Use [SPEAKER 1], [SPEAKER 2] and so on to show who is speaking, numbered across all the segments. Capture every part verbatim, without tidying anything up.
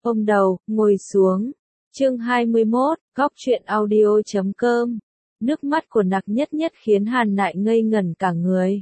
[SPEAKER 1] ôm đầu, ngồi xuống. Chương hai mươi mốt, góc truyện audio chấm com. Nước mắt của Nặc Nhất Nhất khiến Hàn Nại ngây ngẩn cả người.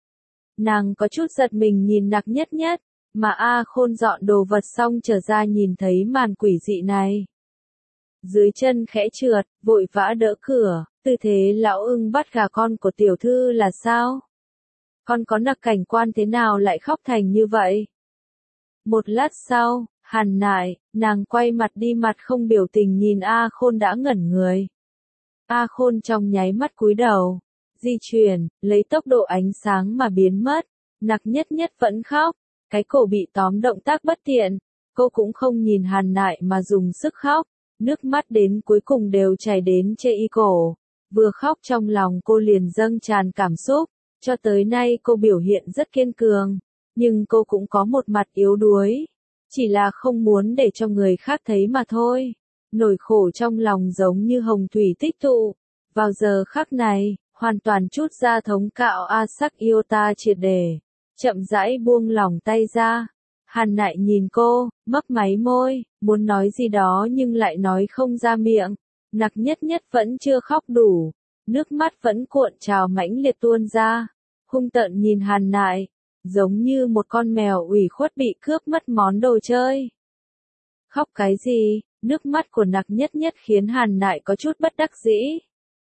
[SPEAKER 1] Nàng có chút giật mình nhìn Nặc Nhất Nhất, mà A Khôn dọn đồ vật xong trở ra nhìn thấy màn quỷ dị này. Dưới chân khẽ trượt, vội vã đỡ cửa, tư thế lão ưng bắt gà con của tiểu thư là sao? Con có Nặc cảnh quan thế nào lại khóc thành như vậy? Một lát sau, Hàn Nại, nàng quay mặt đi mặt không biểu tình nhìn A Khôn đã ngẩn người. A Khôn trong nháy mắt cúi đầu, di chuyển, lấy tốc độ ánh sáng mà biến mất. Nặc Nhất Nhất vẫn khóc, cái cổ bị tóm động tác bất tiện, cô cũng không nhìn Hàn Nại mà dùng sức khóc, nước mắt đến cuối cùng đều chảy đến chê y cổ. Vừa khóc trong lòng cô liền dâng tràn cảm xúc, cho tới nay cô biểu hiện rất kiên cường, nhưng cô cũng có một mặt yếu đuối, chỉ là không muốn để cho người khác thấy mà thôi. Nỗi khổ trong lòng giống như hồng thủy tích tụ, vào giờ khắc này, hoàn toàn trút ra thống cạo A Sắc yêu ta triệt để, chậm rãi buông lỏng tay ra. Hàn Nại nhìn cô, mấp máy môi, muốn nói gì đó nhưng lại nói không ra miệng. Nặc Nhất Nhất vẫn chưa khóc đủ, nước mắt vẫn cuộn trào mãnh liệt tuôn ra, hung tợn nhìn Hàn Nại, giống như một con mèo ủy khuất bị cướp mất món đồ chơi. Khóc cái gì? Nước mắt của Nặc Nhất Nhất khiến Hàn Nại có chút bất đắc dĩ,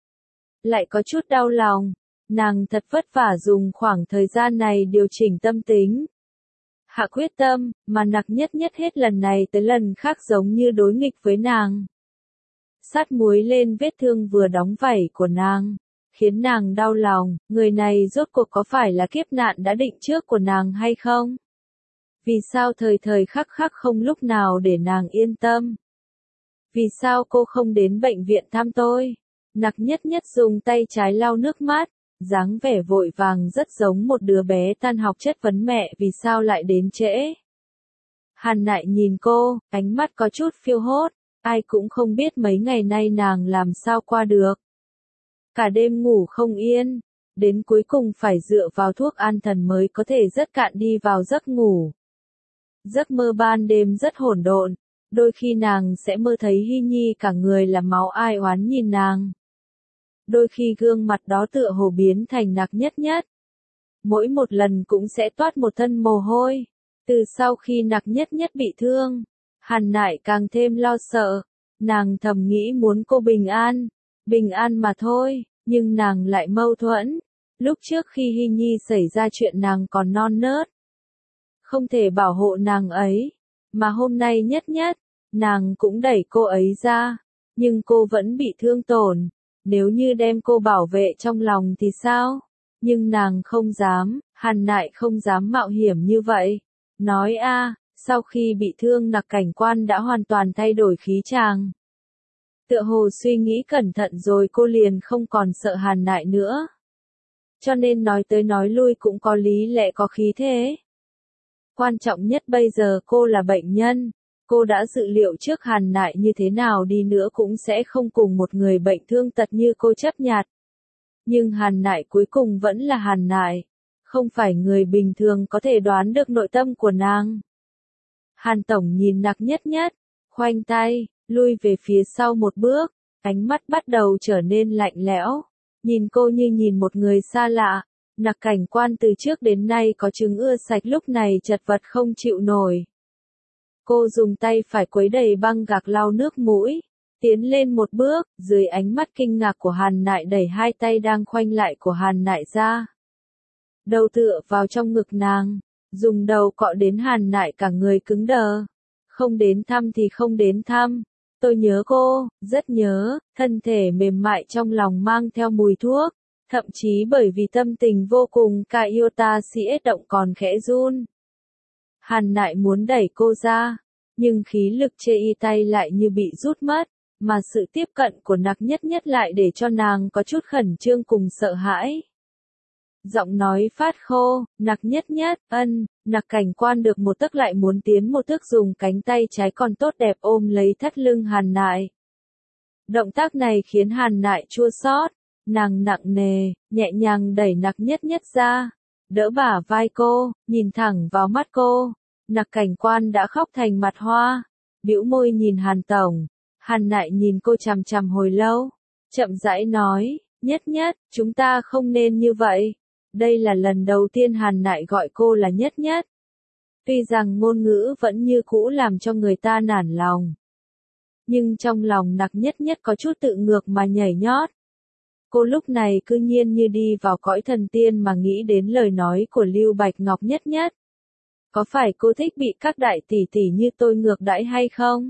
[SPEAKER 1] lại có chút đau lòng. Nàng thật vất vả dùng khoảng thời gian này điều chỉnh tâm tính, hạ quyết tâm, mà Nặc Nhất Nhất hết lần này tới lần khác giống như đối nghịch với nàng. Sát muối lên vết thương vừa đóng vảy của nàng, khiến nàng đau lòng. Người này rốt cuộc có phải là kiếp nạn đã định trước của nàng hay không? Vì sao thời thời khắc khắc không lúc nào để nàng yên tâm? Vì sao cô không đến bệnh viện thăm tôi? Nặc Nhất Nhất dùng tay trái lau nước mắt, dáng vẻ vội vàng rất giống một đứa bé tan học chất vấn mẹ vì sao lại đến trễ. Hàn Nại nhìn cô, ánh mắt có chút phiêu hốt, ai cũng không biết mấy ngày nay nàng làm sao qua được. Cả đêm ngủ không yên, đến cuối cùng phải dựa vào thuốc an thần mới có thể rất cạn đi vào giấc ngủ. Giấc mơ ban đêm rất hỗn độn, đôi khi nàng sẽ mơ thấy Hy Nhi cả người là máu ai oán nhìn nàng. Đôi khi gương mặt đó tựa hồ biến thành Nặc Nhất Nhất. Mỗi một lần cũng sẽ toát một thân mồ hôi. Từ sau khi Nặc Nhất Nhất bị thương, Hàn Nại càng thêm lo sợ. Nàng thầm nghĩ muốn cô bình an, bình an mà thôi, nhưng nàng lại mâu thuẫn. Lúc trước khi Hy Nhi xảy ra chuyện nàng còn non nớt, không thể bảo hộ nàng ấy, mà hôm nay Nhất Nhất, nàng cũng đẩy cô ấy ra, nhưng cô vẫn bị thương tổn. Nếu như đem cô bảo vệ trong lòng thì sao? Nhưng nàng không dám, Hàn Nại không dám mạo hiểm như vậy. Nói a, sau khi bị thương Nặc cảnh quan đã hoàn toàn thay đổi khí chàng. Tựa hồ suy nghĩ cẩn thận rồi cô liền không còn sợ Hàn Nại nữa. Cho nên nói tới nói lui cũng có lý lẽ có khí thế. Quan trọng nhất bây giờ cô là bệnh nhân. Cô đã dự liệu trước Hàn Nại như thế nào đi nữa cũng sẽ không cùng một người bệnh thương tật như cô chấp nhặt. Nhưng Hàn Nại cuối cùng vẫn là Hàn Nại, không phải người bình thường có thể đoán được nội tâm của nàng. Hàn Tổng nhìn Nặc Nhất Nhất, khoanh tay, lui về phía sau một bước, ánh mắt bắt đầu trở nên lạnh lẽo, nhìn cô như nhìn một người xa lạ. Nặc cảnh quan từ trước đến nay có chứng ưa sạch lúc này chật vật không chịu nổi. Cô dùng tay phải quấy đầy băng gạc lau nước mũi, tiến lên một bước, dưới ánh mắt kinh ngạc của Hàn Nại đẩy hai tay đang khoanh lại của Hàn Nại ra. Đầu tựa vào trong ngực nàng, dùng đầu cọ đến Hàn Nại cả người cứng đờ. Không đến thăm thì không đến thăm, tôi nhớ cô, rất nhớ, thân thể mềm mại trong lòng mang theo mùi thuốc, thậm chí bởi vì tâm tình vô cùng ca yêu ta si ết động còn khẽ run. Hàn Nại muốn đẩy cô ra, nhưng khí lực chê y tay lại như bị rút mất, mà sự tiếp cận của Nặc Nhất Nhất lại để cho nàng có chút khẩn trương cùng sợ hãi. Giọng nói phát khô, Nặc Nhất Nhất, ân, Nặc cảnh quan được một tấc lại muốn tiến một thước dùng cánh tay trái còn tốt đẹp ôm lấy thắt lưng Hàn Nại. Động tác này khiến Hàn Nại chua xót, nàng nặng nề, nhẹ nhàng đẩy Nặc Nhất Nhất ra, đỡ bả vai cô, nhìn thẳng vào mắt cô. Nặc cảnh quan đã khóc thành mặt hoa, bĩu môi nhìn Hàn Tổng. Hàn Nại nhìn cô chằm chằm hồi lâu, chậm rãi nói, Nhất Nhất, chúng ta không nên như vậy. Đây là lần đầu tiên Hàn Nại gọi cô là Nhất Nhất. Tuy rằng ngôn ngữ vẫn như cũ làm cho người ta nản lòng. Nhưng trong lòng Nặc Nhất Nhất có chút tự ngược mà nhảy nhót. Cô lúc này cư nhiên như đi vào cõi thần tiên mà nghĩ đến lời nói của Lưu Bạch Ngọc Nhất Nhất. Có phải cô thích bị các đại tỷ tỷ như tôi ngược đãi hay không?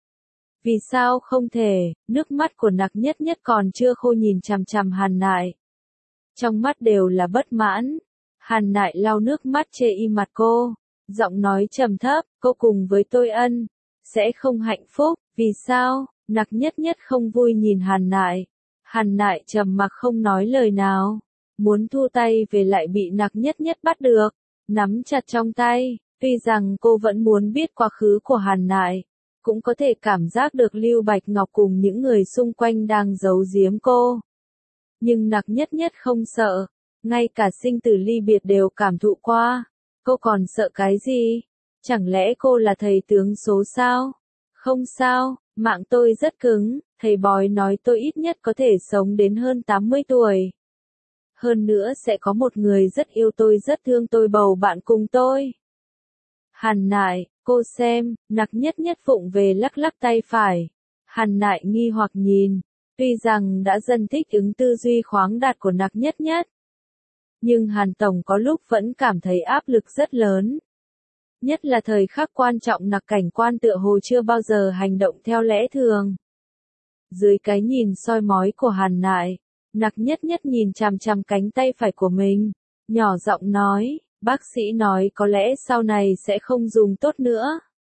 [SPEAKER 1] Vì sao không thể, nước mắt của Nặc Nhất Nhất còn chưa khô nhìn chằm chằm Hàn Nại. Trong mắt đều là bất mãn. Hàn Nại lau nước mắt chê y mặt cô, giọng nói trầm thấp, cô cùng với tôi ân, sẽ không hạnh phúc, vì sao? Nặc Nhất Nhất không vui nhìn Hàn Nại. Hàn Nại trầm mặc không nói lời nào, muốn thu tay về lại bị Nặc Nhất Nhất bắt được, nắm chặt trong tay, tuy rằng cô vẫn muốn biết quá khứ của Hàn Nại, cũng có thể cảm giác được Lưu Bạch Ngọc cùng những người xung quanh đang giấu giếm cô. Nhưng Nặc Nhất Nhất không sợ, ngay cả sinh tử ly biệt đều cảm thụ qua, cô còn sợ cái gì? Chẳng lẽ cô là thầy tướng số sao? Không sao, mạng tôi rất cứng, thầy bói nói tôi ít nhất có thể sống đến hơn tám mươi tuổi. Hơn nữa sẽ có một người rất yêu tôi rất thương tôi bầu bạn cùng tôi. Hàn Nại, cô xem, Nặc Nhất Nhất phụng về lắc lắc tay phải. Hàn Nại nghi hoặc nhìn, tuy rằng đã dần thích ứng tư duy khoáng đạt của Nặc Nhất Nhất. Nhưng Hàn Tổng có lúc vẫn cảm thấy áp lực rất lớn. Nhất là thời khắc quan trọng Nặc Cảnh Quan tựa hồ chưa bao giờ hành động theo lẽ thường. Dưới cái nhìn soi mói của Hàn Nại, Nặc Nhất Nhất nhìn chằm chằm cánh tay phải của mình, nhỏ giọng nói, bác sĩ nói có lẽ sau này sẽ không dùng tốt nữa.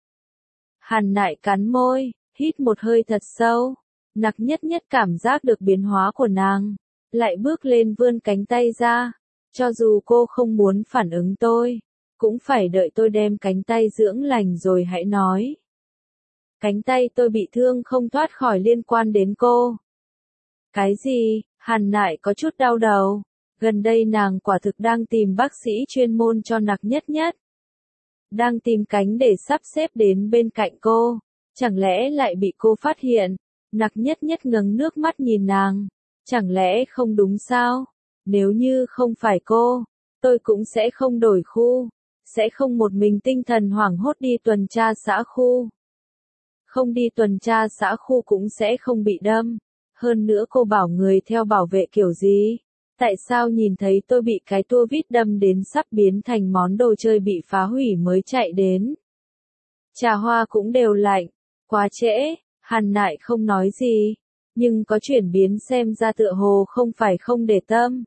[SPEAKER 1] Hàn Nại cắn môi, hít một hơi thật sâu, Nặc Nhất Nhất cảm giác được biến hóa của nàng, lại bước lên vươn cánh tay ra, cho dù cô không muốn phản ứng tôi, cũng phải đợi tôi đem cánh tay dưỡng lành rồi hãy nói. Cánh tay tôi bị thương không thoát khỏi liên quan đến cô. Cái gì? Hàn Nại có chút đau đầu. Gần đây nàng quả thực đang tìm bác sĩ chuyên môn cho Nặc Nhất Nhất. Đang tìm cánh để sắp xếp đến bên cạnh cô. Chẳng lẽ lại bị cô phát hiện? Nặc Nhất Nhất ngẩng nước mắt nhìn nàng. Chẳng lẽ không đúng sao? Nếu như không phải cô, tôi cũng sẽ không đổi khu. Sẽ không một mình tinh thần hoảng hốt đi tuần tra xã khu. Không đi tuần tra xã khu cũng sẽ không bị đâm. Hơn nữa cô bảo người theo bảo vệ kiểu gì? Tại sao nhìn thấy tôi bị cái tua vít đâm đến sắp biến thành món đồ chơi bị phá hủy mới chạy đến? Trà hoa cũng đều lạnh. Quá trễ, Hàn Nại không nói gì. Nhưng có chuyển biến xem ra tựa hồ không phải không để tâm.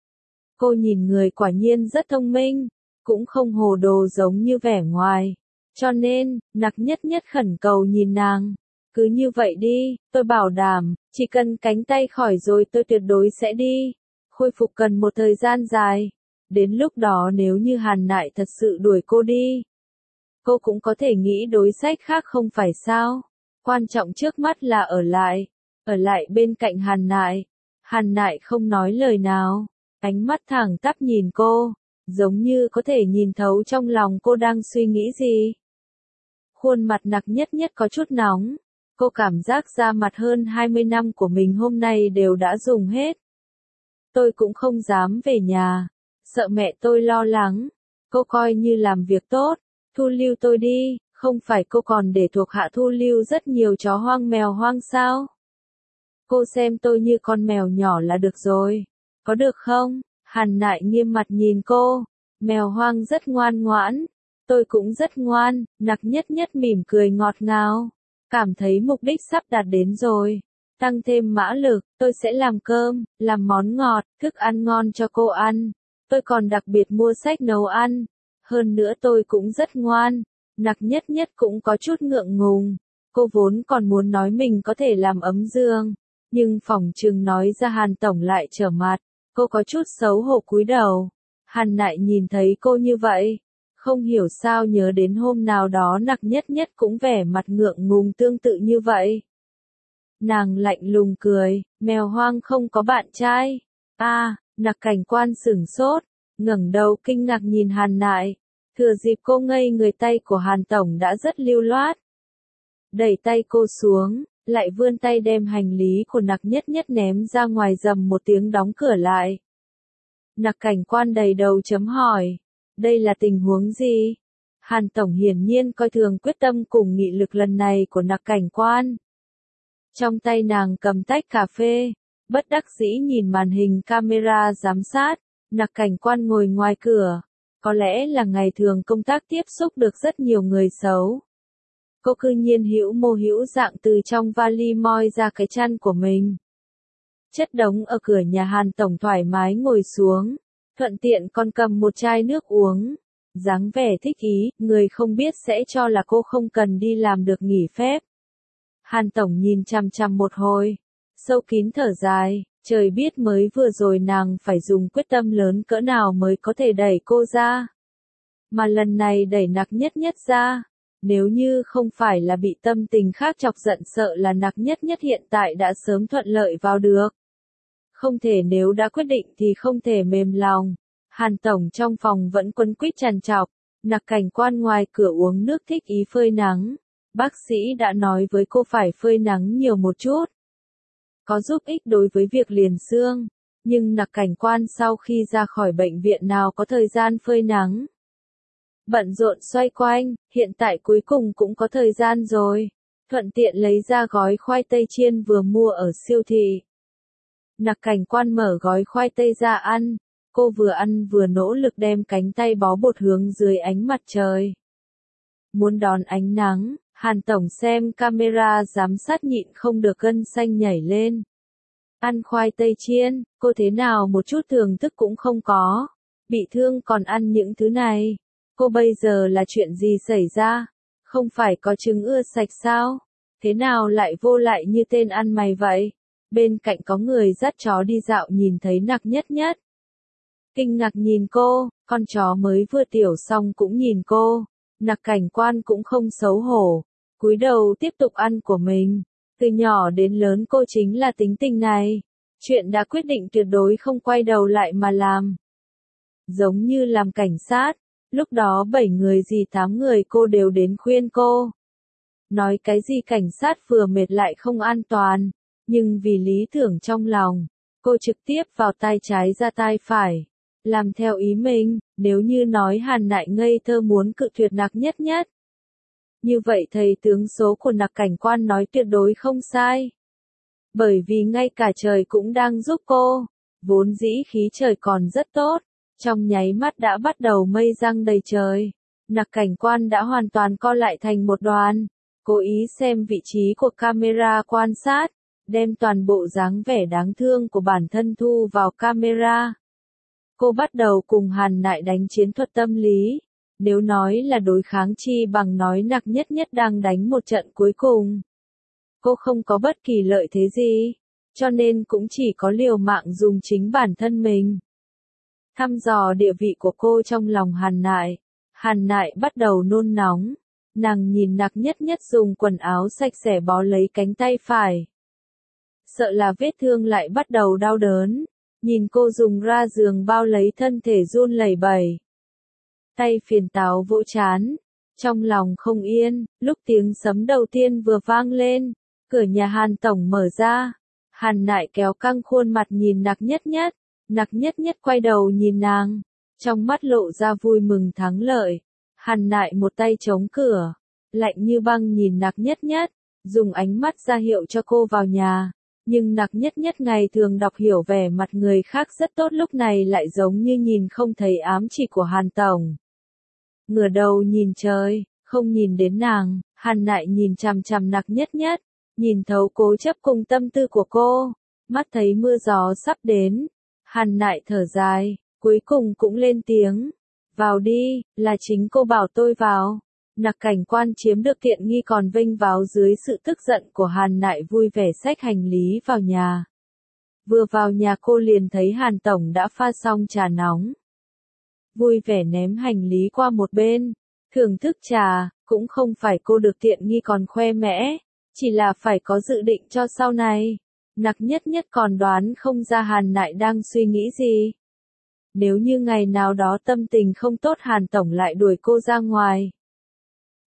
[SPEAKER 1] Cô nhìn người quả nhiên rất thông minh, cũng không hồ đồ giống như vẻ ngoài. Cho nên, Nặc Nhất Nhất khẩn cầu nhìn nàng. Cứ như vậy đi, tôi bảo đảm, chỉ cần cánh tay khỏi rồi tôi tuyệt đối sẽ đi. Khôi phục cần một thời gian dài. Đến lúc đó nếu như Hàn Nại thật sự đuổi cô đi, cô cũng có thể nghĩ đối sách khác không phải sao. Quan trọng trước mắt là ở lại. Ở lại bên cạnh Hàn Nại. Hàn Nại không nói lời nào. Ánh mắt thẳng tắp nhìn cô. Giống như có thể nhìn thấu trong lòng cô đang suy nghĩ gì. Khuôn mặt Nặc Nhất Nhất có chút nóng. Cô cảm giác da mặt hơn hai mươi năm của mình hôm nay đều đã dùng hết. Tôi cũng không dám về nhà. Sợ mẹ tôi lo lắng. Cô coi như làm việc tốt. Thu lưu tôi đi. Không phải cô còn để thuộc hạ thu lưu rất nhiều chó hoang mèo hoang sao? Cô xem tôi như con mèo nhỏ là được rồi. Có được không? Hàn Nại nghiêm mặt nhìn cô. Mèo hoang rất ngoan ngoãn. Tôi cũng rất ngoan. Nặc Nhất Nhất mỉm cười ngọt ngào. Cảm thấy mục đích sắp đạt đến rồi. Tăng thêm mã lực, tôi sẽ làm cơm, làm món ngọt, thức ăn ngon cho cô ăn. Tôi còn đặc biệt mua sách nấu ăn. Hơn nữa tôi cũng rất ngoan. Nặc Nhất Nhất cũng có chút ngượng ngùng. Cô vốn còn muốn nói mình có thể làm ấm giường. Nhưng phỏng chừng nói ra Hàn Tổng lại trở mặt. Cô có chút xấu hổ cúi đầu. Hàn Nại nhìn thấy cô như vậy. Không hiểu sao nhớ đến hôm nào đó Nặc Nhất Nhất cũng vẻ mặt ngượng ngùng tương tự như vậy. Nàng lạnh lùng cười, mèo hoang không có bạn trai. A, à, Nặc Cảnh Quan sửng sốt, ngẩng đầu kinh ngạc nhìn Hàn Nại. Thừa dịp cô ngây người tay của Hàn Tổng đã rất lưu loát. đẩy tay cô xuống, lại vươn tay đem hành lý của Nặc Nhất Nhất ném ra ngoài, rầm một tiếng đóng cửa lại. Nặc Cảnh Quan đầy đầu chấm hỏi, đây là tình huống gì? Hàn Tổng hiển nhiên coi thường quyết tâm cùng nghị lực lần này của Nặc Cảnh Quan. Trong tay nàng cầm tách cà phê, bất đắc dĩ nhìn màn hình camera giám sát, Nặc Cảnh Quan ngồi ngoài cửa. Có lẽ là ngày thường công tác tiếp xúc được rất nhiều người xấu. Cô cư nhiên hữu mô hữu dạng từ trong vali moi ra cái chăn của mình. Chất đống ở cửa nhà Hàn Tổng thoải mái ngồi xuống, thuận tiện còn cầm một chai nước uống. Dáng vẻ thích ý, người không biết sẽ cho là cô không cần đi làm được nghỉ phép. Hàn Tổng nhìn chằm chằm một hồi, sâu kín thở dài, trời biết mới vừa rồi nàng phải dùng quyết tâm lớn cỡ nào mới có thể đẩy cô ra. Mà lần này đẩy Nặc Nhất Nhất ra, nếu như không phải là bị tâm tình khác chọc giận, sợ là Nặc Nhất Nhất hiện tại đã sớm thuận lợi vào được. Không thể, nếu đã quyết định thì không thể mềm lòng. Hàn Tổng trong phòng vẫn quấn quýt trằn trọc, Nặc Cảnh Quan ngoài cửa uống nước thích ý phơi nắng. Bác sĩ đã nói với cô phải phơi nắng nhiều một chút, có giúp ích đối với việc liền xương, nhưng Nặc Cảnh Quan sau khi ra khỏi bệnh viện nào có thời gian phơi nắng. Bận rộn xoay quanh, hiện tại cuối cùng cũng có thời gian rồi, thuận tiện lấy ra gói khoai tây chiên vừa mua ở siêu thị. Nặc Cảnh Quan mở gói khoai tây ra ăn, cô vừa ăn vừa nỗ lực đem cánh tay bó bột hướng dưới ánh mặt trời. Muốn đón ánh nắng, Hàn Tổng xem camera giám sát nhịn không được gân xanh nhảy lên. Ăn khoai tây chiên, cô thế nào một chút thưởng thức cũng không có. Bị thương còn ăn những thứ này. Cô bây giờ là chuyện gì xảy ra? Không phải có trứng ưa sạch sao? Thế nào lại vô lại như tên ăn mày vậy? Bên cạnh có người dắt chó đi dạo nhìn thấy Nặc Nhất Nhất. Kinh ngạc nhìn cô, con chó mới vừa tiểu xong cũng nhìn cô. Nặc Cảnh Quan cũng không xấu hổ, cúi đầu tiếp tục ăn của mình. Từ nhỏ đến lớn cô chính là tính tình này. Chuyện đã quyết định tuyệt đối không quay đầu lại mà làm. Giống như làm cảnh sát, lúc đó bảy người gì tám người cô đều đến khuyên cô. Nói cái gì cảnh sát vừa mệt lại không an toàn, nhưng vì lý tưởng trong lòng, cô trực tiếp vào tay trái ra tay phải. Làm theo ý mình, nếu như nói Hàn Nại ngây thơ muốn cự tuyệt Nặc Nhất Nhất. Như vậy thầy tướng số của Nặc Cảnh Quan nói tuyệt đối không sai. Bởi vì ngay cả trời cũng đang giúp cô, vốn dĩ khí trời còn rất tốt, trong nháy mắt đã bắt đầu mây giăng đầy trời. Nặc Cảnh Quan đã hoàn toàn co lại thành một đoàn, cố ý xem vị trí của camera quan sát, đem toàn bộ dáng vẻ đáng thương của bản thân thu vào camera. Cô bắt đầu cùng Hàn Nại đánh chiến thuật tâm lý. Nếu nói là đối kháng chi bằng nói Nặc Nhất Nhất đang đánh một trận cuối cùng. Cô không có bất kỳ lợi thế gì, cho nên cũng chỉ có liều mạng dùng chính bản thân mình. Thăm dò địa vị của cô trong lòng Hàn Nại. Hàn Nại bắt đầu nôn nóng. Nàng nhìn Nặc Nhất Nhất dùng quần áo sạch sẽ bó lấy cánh tay phải. Sợ là vết thương lại bắt đầu đau đớn. Nhìn cô dùng ra giường bao lấy thân thể run lẩy bẩy. Tay phiền táo vỗ chán. Trong lòng không yên, lúc tiếng sấm đầu tiên vừa vang lên, cửa nhà Hàn Tổng mở ra. Hàn Nại kéo căng khuôn mặt nhìn Nặc Nhất Nhất. Nặc Nhất Nhất quay đầu nhìn nàng, trong mắt lộ ra vui mừng thắng lợi. Hàn Nại một tay chống cửa, lạnh như băng nhìn Nặc Nhất Nhất, dùng ánh mắt ra hiệu cho cô vào nhà. Nhưng Nặc Nhất Nhất ngày thường đọc hiểu vẻ mặt người khác rất tốt, lúc này lại giống như nhìn không thấy ám chỉ của Hàn Tổng. Ngửa đầu nhìn trời, không nhìn đến nàng. Hàn Nại nhìn chằm chằm Nặc Nhất Nhất, nhìn thấu cố chấp cùng tâm tư của cô, mắt thấy mưa gió sắp đến. Hàn Nại thở dài, cuối cùng cũng lên tiếng. Vào đi, là chính cô bảo tôi vào. Nặc Cảnh Quan chiếm được tiện nghi còn vênh váo dưới sự tức giận của Hàn Nại, vui vẻ xách hành lý vào nhà. Vừa vào nhà cô liền thấy Hàn Tổng đã pha xong trà nóng. Vui vẻ ném hành lý qua một bên, thưởng thức trà, cũng không phải cô được tiện nghi còn khoe mẽ, chỉ là phải có dự định cho sau này. Nặc Nhất Nhất còn đoán không ra Hàn Nại đang suy nghĩ gì. Nếu như ngày nào đó tâm tình không tốt Hàn Tổng lại đuổi cô ra ngoài.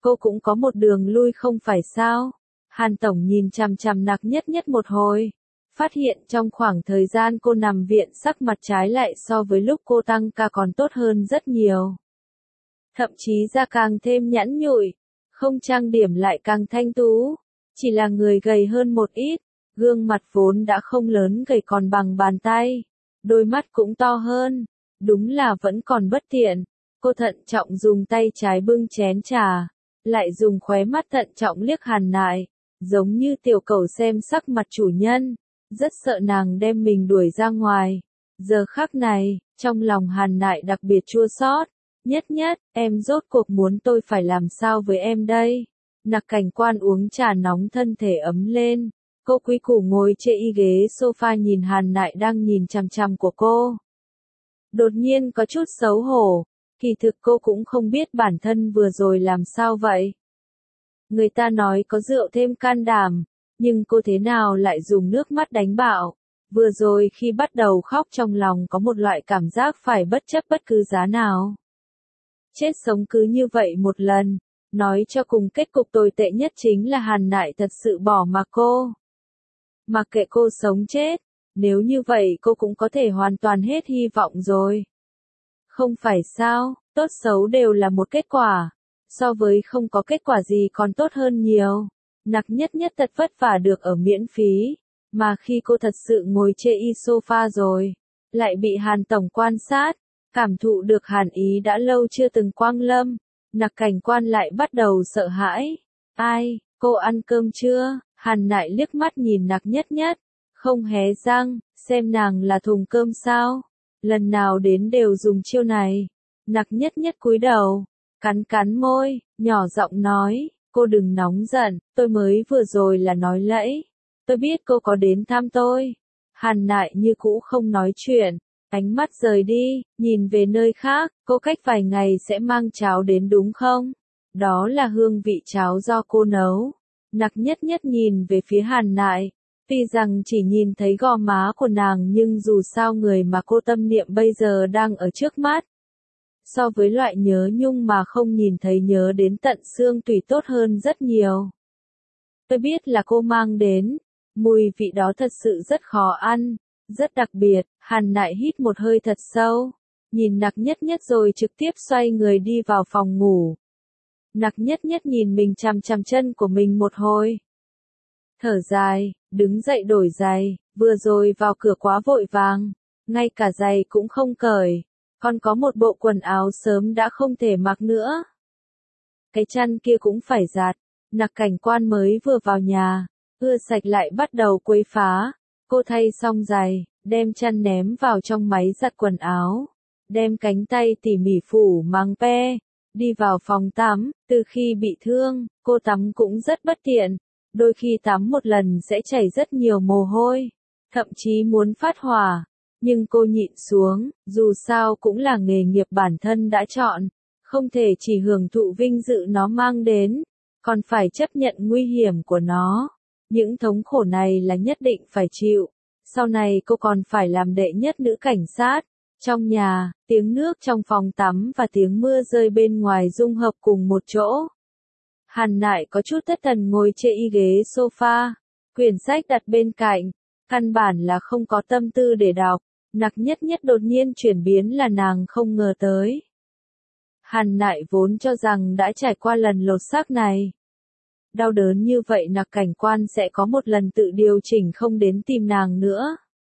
[SPEAKER 1] cô cũng có một đường lui không phải sao? Hàn Tổng nhìn chằm chằm Nặc Nhất Nhất một hồi, phát hiện trong khoảng thời gian cô nằm viện sắc mặt trái lại so với lúc cô tăng ca còn tốt hơn rất nhiều. Thậm chí da càng thêm nhẵn nhụi, không trang điểm lại càng thanh tú, chỉ là người gầy hơn một ít, gương mặt vốn đã không lớn gầy còn bằng bàn tay, đôi mắt cũng to hơn, đúng là vẫn còn bất tiện. Cô thận trọng dùng tay trái bưng chén trà, lại dùng khóe mắt thận trọng liếc Hàn Nại, giống như tiểu cẩu xem sắc mặt chủ nhân, rất sợ nàng đem mình đuổi ra ngoài. Giờ khắc này, trong lòng Hàn Nại đặc biệt chua xót. Nhất Nhất, em rốt cuộc muốn tôi phải làm sao với em đây? Nặc Cảnh Quan uống trà nóng thân thể ấm lên, cô quý củ ngồi trên y ghế sofa nhìn Hàn Nại đang nhìn chằm chằm của cô. Đột nhiên có chút xấu hổ, kỳ thực cô cũng không biết bản thân vừa rồi làm sao vậy. Người ta nói có rượu thêm can đảm, nhưng cô thế nào lại dùng nước mắt đánh bạo. Vừa rồi khi bắt đầu khóc trong lòng có một loại cảm giác phải bất chấp bất cứ giá nào. Chết sống cứ như vậy một lần, nói cho cùng kết cục tồi tệ nhất chính là Hàn Nại thật sự bỏ mặc cô. Mặc kệ cô sống chết, nếu như vậy cô cũng có thể hoàn toàn hết hy vọng rồi. Không phải sao, tốt xấu đều là một kết quả, so với không có kết quả gì còn tốt hơn nhiều. Nặc Nhất Nhất thật vất vả được ở miễn phí, mà khi cô thật sự ngồi trên y sofa rồi, lại bị Hàn Tổng quan sát, cảm thụ được hàn ý đã lâu chưa từng quang lâm, Nặc Cảnh Quan lại bắt đầu sợ hãi. Ai, cô ăn cơm chưa? Hàn Nại liếc mắt nhìn Nặc Nhất Nhất, không hé răng, xem nàng là thùng cơm sao? Lần nào đến đều dùng chiêu này. Nặc Nhất Nhất cúi đầu, cắn cắn môi, nhỏ giọng nói, cô đừng nóng giận, tôi mới vừa rồi là nói lẫy. Tôi biết cô có đến thăm tôi. Hàn Nại như cũ không nói chuyện, ánh mắt rời đi, nhìn về nơi khác, cô cách vài ngày sẽ mang cháo đến đúng không? Đó là hương vị cháo do cô nấu. Nặc Nhất Nhất nhìn về phía Hàn Nại, tuy rằng chỉ nhìn thấy gò má của nàng nhưng dù sao người mà cô tâm niệm bây giờ đang ở trước mắt. So với loại nhớ nhung mà không nhìn thấy nhớ đến tận xương tủy tốt hơn rất nhiều. Tôi biết là cô mang đến, mùi vị đó thật sự rất khó ăn, rất đặc biệt. Hàn Nại hít một hơi thật sâu, nhìn Nặc Nhất Nhất rồi trực tiếp xoay người đi vào phòng ngủ. Nặc Nhất Nhất nhìn mình chằm chằm chân của mình một hồi. Thở dài, đứng dậy đổi giày, vừa rồi vào cửa quá vội vàng, ngay cả giày cũng không cởi, còn có một bộ quần áo sớm đã không thể mặc nữa. Cái chăn kia cũng phải giặt, Nặc Cảnh Quan mới vừa vào nhà, ưa sạch lại bắt đầu quấy phá. Cô thay xong giày, đem chăn ném vào trong máy giặt quần áo, đem cánh tay tỉ mỉ phủ màng pe, đi vào phòng tắm. Từ khi bị thương, cô tắm cũng rất bất tiện, đôi khi tắm một lần sẽ chảy rất nhiều mồ hôi, thậm chí muốn phát hỏa, nhưng cô nhịn xuống, dù sao cũng là nghề nghiệp bản thân đã chọn, không thể chỉ hưởng thụ vinh dự nó mang đến, còn phải chấp nhận nguy hiểm của nó. Những thống khổ này là nhất định phải chịu. Sau này cô còn phải làm đệ nhất nữ cảnh sát. Trong nhà, tiếng nước trong phòng tắm và tiếng mưa rơi bên ngoài dung hợp cùng một chỗ. Hàn Nại có chút thất thần ngồi trên y ghế sofa, quyển sách đặt bên cạnh, căn bản là không có tâm tư để đọc. Nặc Nhất Nhất đột nhiên chuyển biến là nàng không ngờ tới. Hàn Nại vốn cho rằng đã trải qua lần lột xác này. Đau đớn như vậy Nặc Cảnh Quan sẽ có một lần tự điều chỉnh không đến tìm nàng nữa.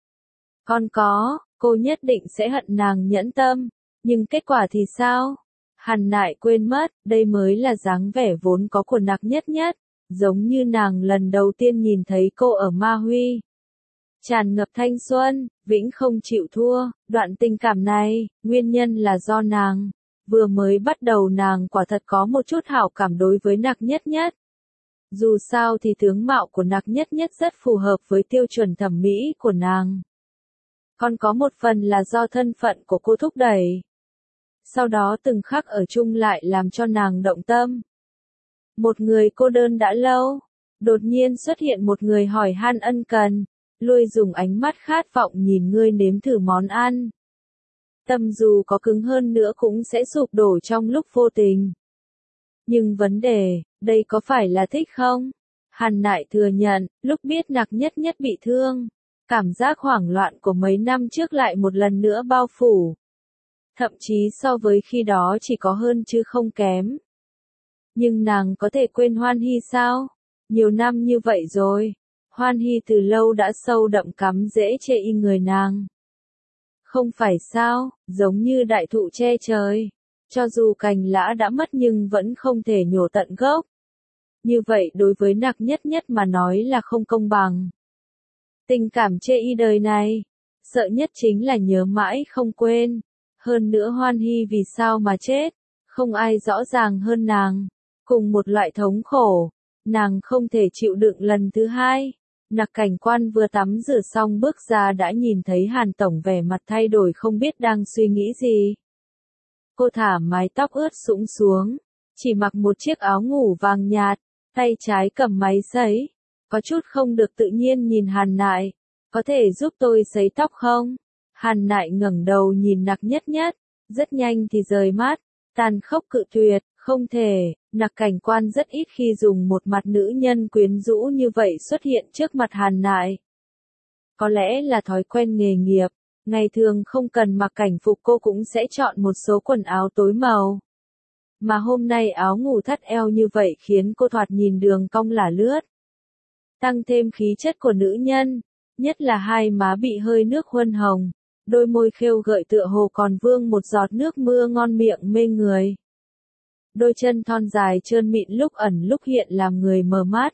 [SPEAKER 1] Còn có, cô nhất định sẽ hận nàng nhẫn tâm, nhưng kết quả thì sao? Hàn Nại quên mất, đây mới là dáng vẻ vốn có của Nặc Nhất Nhất, giống như nàng lần đầu tiên nhìn thấy cô ở Ma Huy. Tràn ngập thanh xuân, vĩnh không chịu thua, đoạn tình cảm này, nguyên nhân là do nàng. Vừa mới bắt đầu nàng quả thật có một chút hảo cảm đối với Nặc Nhất Nhất. Dù sao thì tướng mạo của Nặc Nhất Nhất rất phù hợp với tiêu chuẩn thẩm mỹ của nàng. Còn có một phần là do thân phận của cô thúc đẩy. Sau đó từng khắc ở chung lại làm cho nàng động tâm. Một người cô đơn đã lâu, đột nhiên xuất hiện một người hỏi han ân cần, lui dùng ánh mắt khát vọng nhìn ngươi nếm thử món ăn. Tâm dù có cứng hơn nữa cũng sẽ sụp đổ trong lúc vô tình. Nhưng vấn đề, đây có phải là thích không? Hàn Nại thừa nhận, lúc biết Nặc Nhất Nhất bị thương, cảm giác hoảng loạn của mấy năm trước lại một lần nữa bao phủ. Thậm chí so với khi đó chỉ có hơn chứ không kém. Nhưng nàng có thể quên Hoan Hy sao? Nhiều năm như vậy rồi, Hoan Hy từ lâu đã sâu đậm cắm rễ chê y người nàng. Không phải sao, giống như đại thụ che trời. Cho dù cành lã đã mất nhưng vẫn không thể nhổ tận gốc. Như vậy đối với Nặc Nhất Nhất mà nói là không công bằng. Tình cảm chê y đời này, sợ nhất chính là nhớ mãi không quên. Hơn nữa Hoan Hy vì sao mà chết, không ai rõ ràng hơn nàng. Cùng một loại thống khổ, nàng không thể chịu đựng lần thứ hai. Nặc Cảnh Quan vừa tắm rửa xong bước ra đã nhìn thấy Hàn Tổng vẻ mặt thay đổi không biết đang suy nghĩ gì. Cô thả mái tóc ướt sũng xuống, chỉ mặc một chiếc áo ngủ vàng nhạt, tay trái cầm máy sấy. Có chút không được tự nhiên nhìn Hàn Nại, có thể giúp tôi sấy tóc không? Hàn Nại ngẩng đầu nhìn Nặc Nhất Nhất, rất nhanh thì rời mắt, tàn khốc cự tuyệt, không thể. Nặc Cảnh Quan rất ít khi dùng một mặt nữ nhân quyến rũ như vậy xuất hiện trước mặt Hàn Nại. Có lẽ là thói quen nghề nghiệp, ngày thường không cần mặc cảnh phục cô cũng sẽ chọn một số quần áo tối màu. Mà hôm nay áo ngủ thắt eo như vậy khiến cô thoạt nhìn đường cong lả lướt. Tăng thêm khí chất của nữ nhân, nhất là hai má bị hơi nước huân hồng, đôi môi khêu gợi tựa hồ còn vương một giọt nước mưa ngon miệng mê người. Đôi chân thon dài trơn mịn lúc ẩn lúc hiện làm người mờ mắt.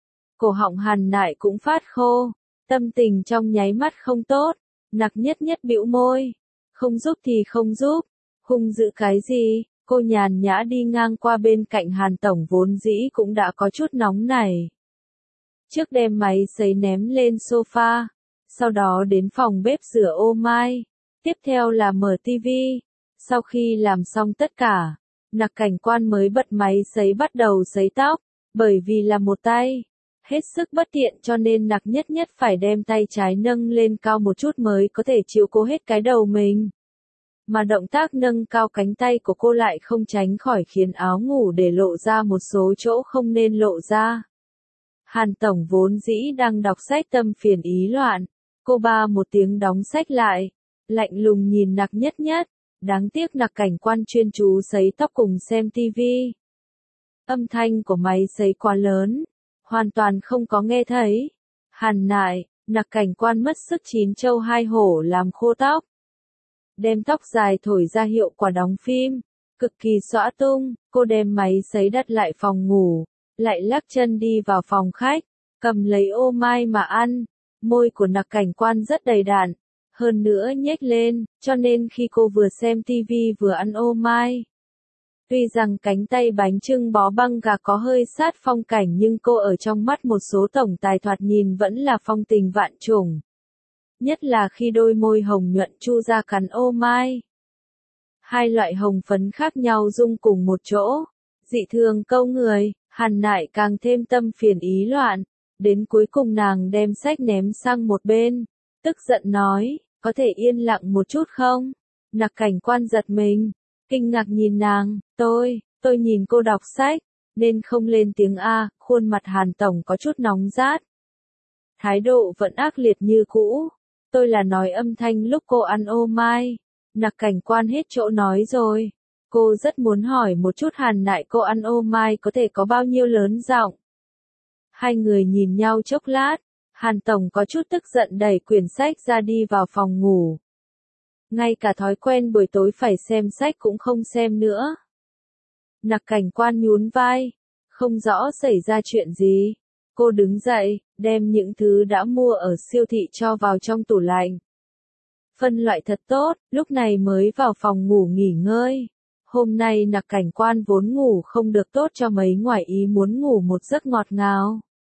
[SPEAKER 1] Cổ họng Hàn Nại cũng phát khô, tâm tình trong nháy mắt không tốt. Nặc Nhất Nhất bĩu môi, không giúp thì không giúp, hung dữ cái gì? Cô nhàn nhã đi ngang qua bên cạnh Hàn Tổng vốn dĩ cũng đã có chút nóng nảy. Trước đem máy sấy ném lên sofa, sau đó đến phòng bếp rửa ô mai, tiếp theo là mở tivi. Sau khi làm xong tất cả, Nặc Cảnh Quan mới bật máy sấy bắt đầu sấy tóc, bởi vì là một tay, hết sức bất tiện cho nên Nặc Nhất Nhất phải đem tay trái nâng lên cao một chút mới có thể chiếu cố hết cái đầu mình. Mà động tác nâng cao cánh tay của cô lại không tránh khỏi khiến áo ngủ để lộ ra một số chỗ không nên lộ ra. Hàn Tổng vốn dĩ đang đọc sách tâm phiền ý loạn, cô ba một tiếng đóng sách lại, lạnh lùng nhìn Nặc Nhất Nhất, đáng tiếc Nặc Cảnh Quan chuyên chú sấy tóc cùng xem tivi. Âm thanh của máy sấy quá lớn, hoàn toàn không có nghe thấy. Hàn Nại, Nặc Cảnh Quan mất sức chín châu hai hổ làm khô tóc. Đem tóc dài thổi ra hiệu quả đóng phim, cực kỳ xõa tung, cô đem máy sấy đặt lại phòng ngủ, lại lắc chân đi vào phòng khách, cầm lấy ô mai mà ăn, môi của Nặc Cảnh Quan rất đầy đặn, hơn nữa nhếch lên, cho nên khi cô vừa xem tivi vừa ăn ô mai. Tuy rằng cánh tay bánh trưng bó băng gà có hơi sát phong cảnh nhưng cô ở trong mắt một số tổng tài thoạt nhìn vẫn là phong tình vạn trùng. Nhất là khi đôi môi hồng nhuận chu ra cắn ô mai. Hai loại hồng phấn khác nhau dung cùng một chỗ, dị thường câu người, Hàn Nại càng thêm tâm phiền ý loạn, đến cuối cùng nàng đem sách ném sang một bên, tức giận nói, có thể yên lặng một chút không? Nặc Cảnh Quan giật mình, kinh ngạc nhìn nàng, tôi, tôi nhìn cô đọc sách, nên không lên tiếng A, khuôn mặt Hàn Tổng có chút nóng rát. Thái độ vẫn ác liệt như cũ. Tôi là nói âm thanh lúc cô ăn ô mai. Nặc Cảnh Quan hết chỗ nói rồi. Cô rất muốn hỏi một chút Hàn Nại cô ăn ô mai có thể có bao nhiêu lớn giọng. Hai người nhìn nhau chốc lát. Hàn Tổng có chút tức giận đẩy quyển sách ra đi vào phòng ngủ. Ngay cả thói quen buổi tối phải xem sách cũng không xem nữa. Nặc Cảnh Quan nhún vai. Không rõ xảy ra chuyện gì. Cô đứng dậy, đem những thứ đã mua ở siêu thị cho vào trong tủ lạnh. Phân loại thật tốt, lúc này mới vào phòng ngủ nghỉ ngơi. Hôm nay Nặc Cảnh Quan vốn ngủ không được tốt cho mấy ngoài ý muốn ngủ một giấc ngọt ngào.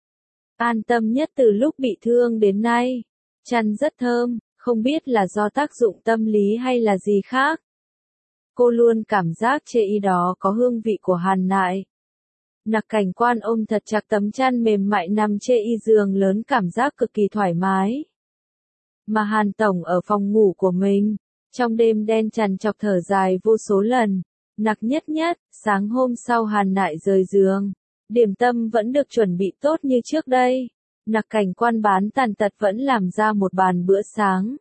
[SPEAKER 1] An tâm nhất từ lúc bị thương đến nay. Chăn rất thơm, không biết là do tác dụng tâm lý hay là gì khác. Cô luôn cảm giác chê y đó có hương vị của Hàn Nại. Nặc Cảnh Quan ôm thật chặt tấm chăn mềm mại nằm chê y giường lớn cảm giác cực kỳ thoải mái. Mà Hàn Tổng ở phòng ngủ của mình, trong đêm đen trằn trọc thở dài vô số lần, Nặc nhất nhất, sáng hôm sau Hàn Nại rời giường. Điểm tâm vẫn được chuẩn bị tốt như trước đây. Nặc Cảnh Quan bán tàn tật vẫn làm ra một bàn bữa sáng.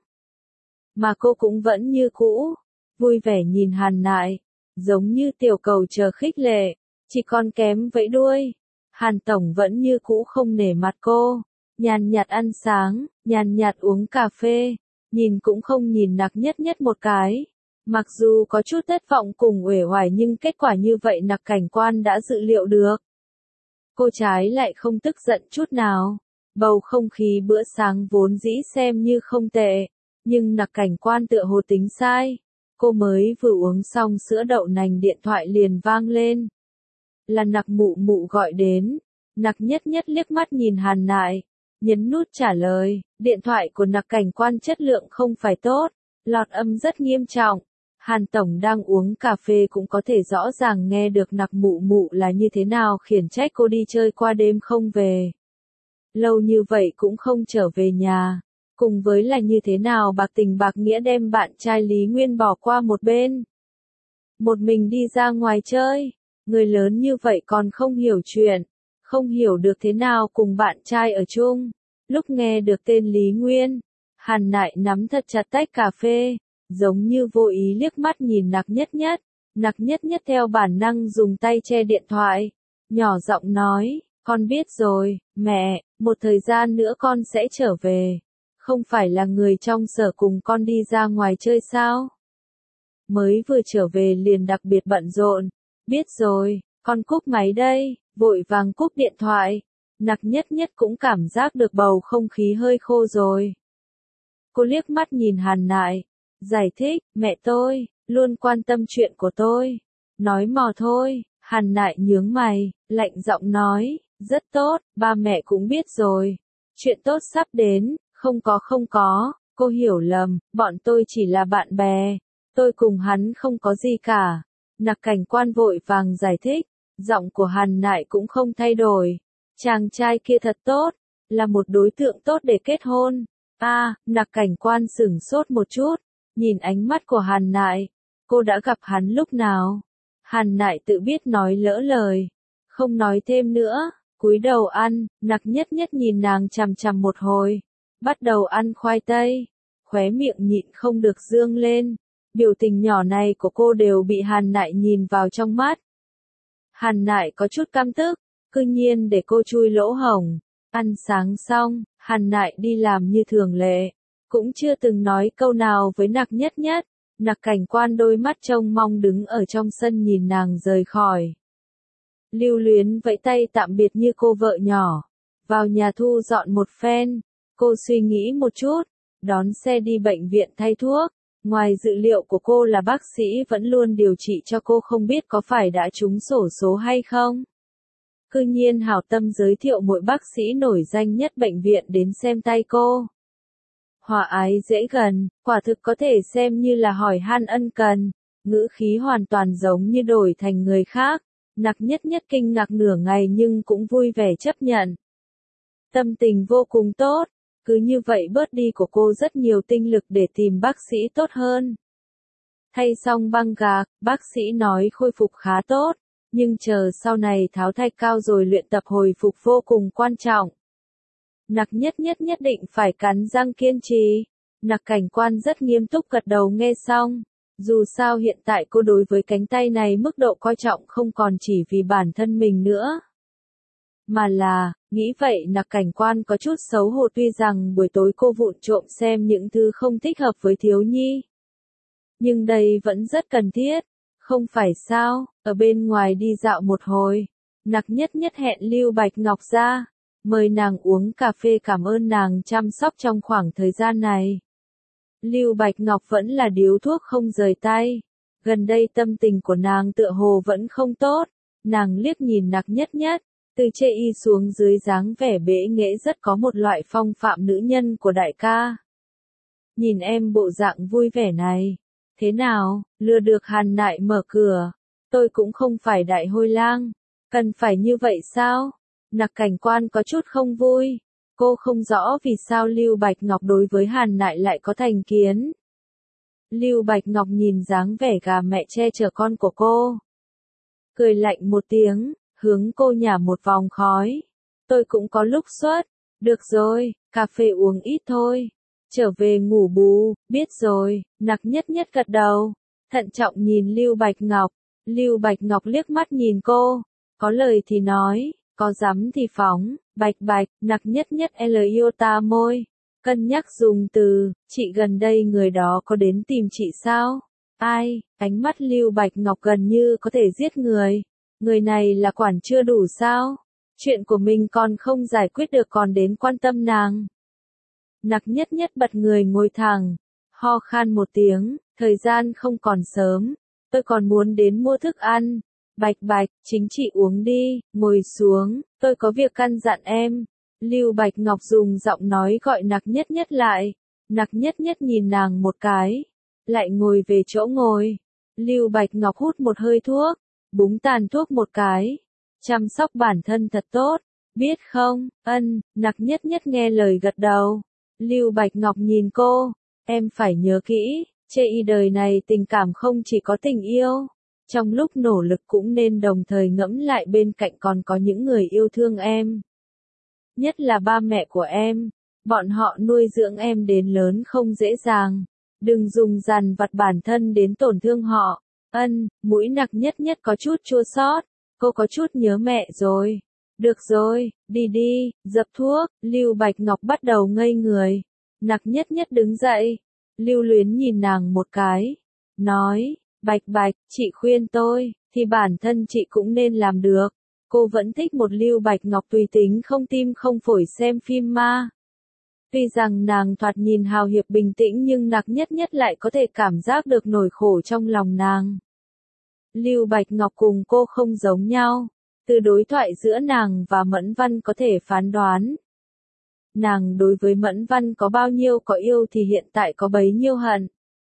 [SPEAKER 1] Mà cô cũng vẫn như cũ, vui vẻ nhìn Hàn Nại, giống như tiểu cầu chờ khích lệ, chỉ còn kém vẫy đuôi. Hàn Tổng vẫn như cũ không nể mặt cô, nhàn nhạt ăn sáng, nhàn nhạt uống cà phê, nhìn cũng không nhìn Nặc nhất nhất một cái. Mặc dù có chút thất vọng cùng uể oải nhưng kết quả như vậy Nặc Cảnh Quan đã dự liệu được. Cô trái lại không tức giận chút nào. Bầu không khí bữa sáng vốn dĩ xem như không tệ, nhưng Nặc Cảnh Quan tựa hồ tính sai. Cô mới vừa uống xong sữa đậu nành điện thoại liền vang lên. Là Nặc Mụ Mụ gọi đến. Nặc nhất nhất liếc mắt nhìn Hàn Nại, nhấn nút trả lời. Điện thoại của Nặc Cảnh Quan chất lượng không phải tốt, lọt âm rất nghiêm trọng. Hàn Tổng đang uống cà phê cũng có thể rõ ràng nghe được Nặc Mụ Mụ là như thế nào khiển trách cô đi chơi qua đêm không về. Lâu như vậy cũng không trở về nhà. Cùng với là như thế nào bạc tình bạc nghĩa đem bạn trai Lý Nguyên bỏ qua một bên. Một mình đi ra ngoài chơi. Người lớn như vậy còn không hiểu chuyện. Không hiểu được thế nào cùng bạn trai ở chung. Lúc nghe được tên Lý Nguyên, Hàn Nại nắm thật chặt tách cà phê. Giống như vô ý liếc mắt nhìn Nặc nhất nhất. Nặc nhất nhất theo bản năng dùng tay che điện thoại. Nhỏ giọng nói, con biết rồi, mẹ, một thời gian nữa con sẽ trở về. Không phải là người trong sở cùng con đi ra ngoài chơi sao? Mới vừa trở về liền đặc biệt bận rộn. Biết rồi, con cúp máy đây, vội vàng cúp điện thoại. Nặc nhất nhất cũng cảm giác được bầu không khí hơi khô rồi. Cô liếc mắt nhìn Hàn Nại, giải thích, mẹ tôi, luôn quan tâm chuyện của tôi. Nói mò thôi, Hàn Nại nhướng mày, lạnh giọng nói, rất tốt, ba mẹ cũng biết rồi. Chuyện tốt sắp đến, không có không có, cô hiểu lầm, bọn tôi chỉ là bạn bè. Tôi cùng hắn không có gì cả. Nặc Cảnh Quan vội vàng giải thích, giọng của Hàn Nại cũng không thay đổi. Chàng trai kia thật tốt, là một đối tượng tốt để kết hôn. A, à, Nặc Cảnh Quan sửng sốt một chút, nhìn ánh mắt của Hàn Nại. Cô đã gặp hắn lúc nào? Hàn Nại tự biết nói lỡ lời, không nói thêm nữa, cúi đầu ăn. Nặc nhất nhất nhìn nàng chằm chằm một hồi, bắt đầu ăn khoai tây, khóe miệng nhịn không được dương lên. Biểu tình nhỏ này của cô đều bị Hàn Nại nhìn vào trong mắt. Hàn Nại có chút căm tức, cư nhiên để cô chui lỗ hổng. Ăn sáng xong, Hàn Nại đi làm như thường lệ, cũng chưa từng nói câu nào với Nặc nhất nhất. Nặc Cảnh Quan đôi mắt trông mong đứng ở trong sân nhìn nàng rời khỏi. Lưu luyến vẫy tay tạm biệt như cô vợ nhỏ. Vào nhà thu dọn một phen, cô suy nghĩ một chút, đón xe đi bệnh viện thay thuốc. Ngoài dự liệu của cô là bác sĩ vẫn luôn điều trị cho cô, không biết có phải đã trúng xổ số hay không. Cư nhiên hảo tâm giới thiệu mỗi bác sĩ nổi danh nhất bệnh viện đến xem tay cô. Hòa ái dễ gần, quả thực có thể xem như là hỏi han ân cần, ngữ khí hoàn toàn giống như đổi thành người khác. Nặc nhất nhất kinh ngạc nửa ngày nhưng cũng vui vẻ chấp nhận. Tâm tình vô cùng tốt, cứ như vậy bớt đi của cô rất nhiều tinh lực để tìm bác sĩ tốt hơn. Thay xong băng gạc, bác sĩ nói khôi phục khá tốt, nhưng chờ sau này tháo thai cao rồi luyện tập hồi phục vô cùng quan trọng. Nặc nhất nhất nhất định phải cắn răng kiên trì. Nặc Cảnh Quan rất nghiêm túc gật đầu nghe xong. Dù sao hiện tại cô đối với cánh tay này mức độ coi trọng không còn chỉ vì bản thân mình nữa. Mà là, nghĩ vậy Nặc Cảnh Quan có chút xấu hổ, tuy rằng buổi tối cô vụng trộm xem những thứ không thích hợp với thiếu nhi. Nhưng đây vẫn rất cần thiết, không phải sao? Ở bên ngoài đi dạo một hồi, Nặc nhất nhất hẹn Lưu Bạch Ngọc ra, mời nàng uống cà phê cảm ơn nàng chăm sóc trong khoảng thời gian này. Lưu Bạch Ngọc vẫn là điếu thuốc không rời tay. Gần đây tâm tình của nàng tựa hồ vẫn không tốt. Nàng liếc nhìn Nặc nhất nhất, từ chê y xuống dưới dáng vẻ bẽ nghễ rất có một loại phong phạm nữ nhân của đại ca. Nhìn em bộ dạng vui vẻ này. Thế nào, lừa được Hàn Nại mở cửa. Tôi cũng không phải đại hôi lang. Cần phải như vậy sao? Nặc Cảnh Quan có chút không vui. Cô không rõ vì sao Lưu Bạch Ngọc đối với Hàn Nại lại có thành kiến. Lưu Bạch Ngọc nhìn dáng vẻ gà mẹ che chở con của cô. Cười lạnh một tiếng, hướng cô nhả một vòng khói. Tôi cũng có lúc xuất. Được rồi, cà phê uống ít thôi. Trở về ngủ bù, biết rồi, Nặc Nhất Nhất gật đầu. Thận trọng nhìn Lưu Bạch Ngọc. Lưu Bạch Ngọc liếc mắt nhìn cô. Có lời thì nói, có dám thì phóng. Bạch bạch, Nặc Nhất Nhất L yêu ta môi. Cân nhắc dùng từ, chị gần đây người đó có đến tìm chị sao? Ai? Ánh mắt Lưu Bạch Ngọc gần như có thể giết người. Người này là quản chưa đủ sao? Chuyện của mình còn không giải quyết được còn đến quan tâm nàng. Nặc Nhất Nhất bật người ngồi thẳng, ho khan một tiếng, thời gian không còn sớm, tôi còn muốn đến mua thức ăn. Bạch bạch, chính chị uống đi, ngồi xuống, tôi có việc căn dặn em. Lưu Bạch Ngọc dùng giọng nói gọi Nặc Nhất Nhất lại. Nặc Nhất Nhất nhìn nàng một cái, lại ngồi về chỗ ngồi. Lưu Bạch Ngọc hút một hơi thuốc, búng tàn thuốc một cái. Chăm sóc bản thân thật tốt, biết không? Ân, Nặc Nhất Nhất nghe lời gật đầu. Lưu Bạch Ngọc nhìn cô, em phải nhớ kỹ, chê y đời này tình cảm không chỉ có tình yêu. Trong lúc nỗ lực cũng nên đồng thời ngẫm lại bên cạnh còn có những người yêu thương em. Nhất là ba mẹ của em, bọn họ nuôi dưỡng em đến lớn không dễ dàng. Đừng dùng dằn vặt bản thân đến tổn thương họ. Ân, mũi Nặc Nhất Nhất có chút chua xót. Cô có chút nhớ mẹ rồi. Được rồi, đi đi, dập thuốc. Lưu Bạch Ngọc bắt đầu ngây người. Nặc Nhất Nhất đứng dậy. Lưu Luyến nhìn nàng một cái. Nói, Bạch Bạch, chị khuyên tôi, thì bản thân chị cũng nên làm được. Cô vẫn thích một Lưu Bạch Ngọc tùy tính không tim không phổi xem phim ma. Tuy rằng nàng thoạt nhìn hào hiệp bình tĩnh nhưng Nặc Nhất Nhất lại có thể cảm giác được nỗi khổ trong lòng nàng. Lưu Bạch Ngọc cùng cô không giống nhau. Từ đối thoại giữa nàng và Mẫn Văn có thể phán đoán. Nàng đối với Mẫn Văn có bao nhiêu có yêu thì hiện tại có bấy nhiêu hận.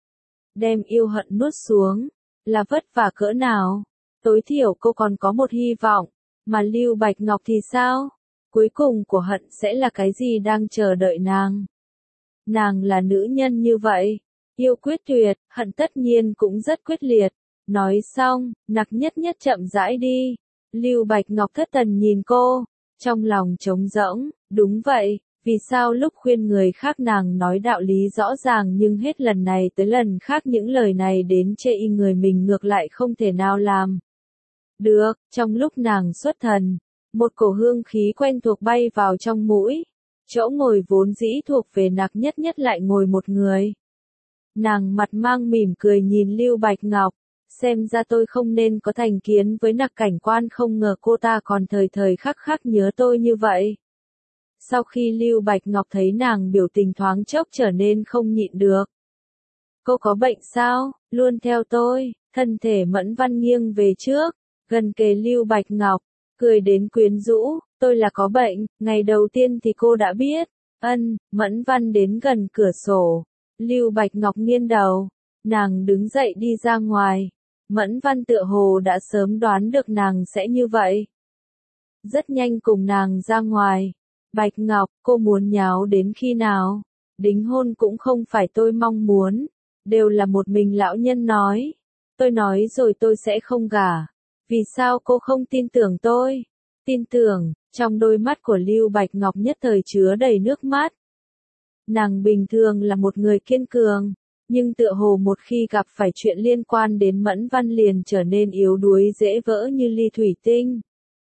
[SPEAKER 1] Đem yêu hận nuốt xuống, là vất vả cỡ nào. Tối thiểu cô còn có một hy vọng. Mà Lưu Bạch Ngọc thì sao? Cuối cùng của hận sẽ là cái gì đang chờ đợi nàng? Nàng là nữ nhân như vậy. Yêu quyết tuyệt, hận tất nhiên cũng rất quyết liệt. Nói xong, Nặc Nhất Nhất chậm rãi đi. Lưu Bạch Ngọc thất thần nhìn cô, trong lòng trống rỗng. Đúng vậy, vì sao lúc khuyên người khác nàng nói đạo lý rõ ràng nhưng hết lần này tới lần khác những lời này đến chê y người mình ngược lại không thể nào làm được. Trong lúc nàng xuất thần, một cổ hương khí quen thuộc bay vào trong mũi. Chỗ ngồi vốn dĩ thuộc về Nặc Nhất Nhất lại ngồi một người. Nàng mặt mang mỉm cười nhìn Lưu Bạch Ngọc. Xem ra tôi không nên có thành kiến với Nặc cảnh quan, không ngờ cô ta còn thời thời khắc khắc nhớ tôi như vậy. Sau khi Lưu Bạch Ngọc thấy nàng biểu tình thoáng chốc trở nên không nhịn được. Cô có bệnh sao? Luôn theo tôi. Thân thể Mẫn Văn nghiêng về trước, gần kề Lưu Bạch Ngọc, cười đến quyến rũ. Tôi là có bệnh, ngày đầu tiên thì cô đã biết. Ân, Mẫn Văn đến gần cửa sổ. Lưu Bạch Ngọc nghiêng đầu. Nàng đứng dậy đi ra ngoài. Mẫn Văn tựa hồ đã sớm đoán được nàng sẽ như vậy. Rất nhanh cùng nàng ra ngoài. Bạch Ngọc, cô muốn nháo đến khi nào? Đính hôn cũng không phải tôi mong muốn. Đều là một mình lão nhân nói. Tôi nói rồi tôi sẽ không gả. Vì sao cô không tin tưởng tôi? Tin tưởng, trong đôi mắt của Lưu Bạch Ngọc nhất thời chứa đầy nước mắt. Nàng bình thường là một người kiên cường. Nhưng tựa hồ một khi gặp phải chuyện liên quan đến Mẫn Văn liền trở nên yếu đuối dễ vỡ như ly thủy tinh.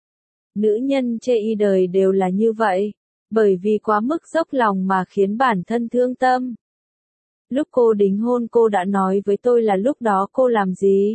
[SPEAKER 1] Nữ nhân chê y đời đều là như vậy, bởi vì quá mức dốc lòng mà khiến bản thân thương tâm. Lúc cô đính hôn cô đã nói với tôi là lúc đó cô làm gì?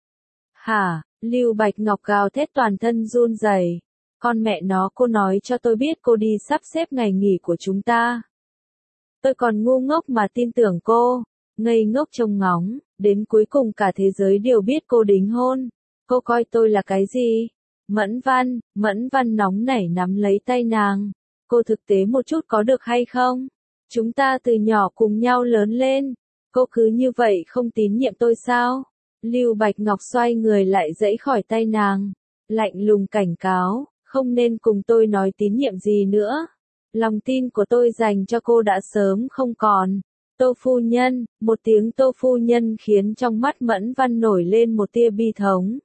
[SPEAKER 1] Hả? Lưu Bạch Ngọc gào thét toàn thân run rẩy. Con mẹ nó, cô nói cho tôi biết cô đi sắp xếp ngày nghỉ của chúng ta. Tôi còn ngu ngốc mà tin tưởng cô. Ngây ngốc trông ngóng, đến cuối cùng cả thế giới đều biết cô đính hôn. Cô coi tôi là cái gì? Mẫn Văn, Mẫn Văn nóng nảy nắm lấy tay nàng. Cô thực tế một chút có được hay không? Chúng ta từ nhỏ cùng nhau lớn lên. Cô cứ như vậy không tín nhiệm tôi sao? Lưu Bạch Ngọc xoay người lại giãy khỏi tay nàng. Lạnh lùng cảnh cáo, không nên cùng tôi nói tín nhiệm gì nữa. Lòng tin của tôi dành cho cô đã sớm không còn. Tô phu nhân, một tiếng Tô phu nhân khiến trong mắt Mẫn Văn nổi lên một tia bi thống.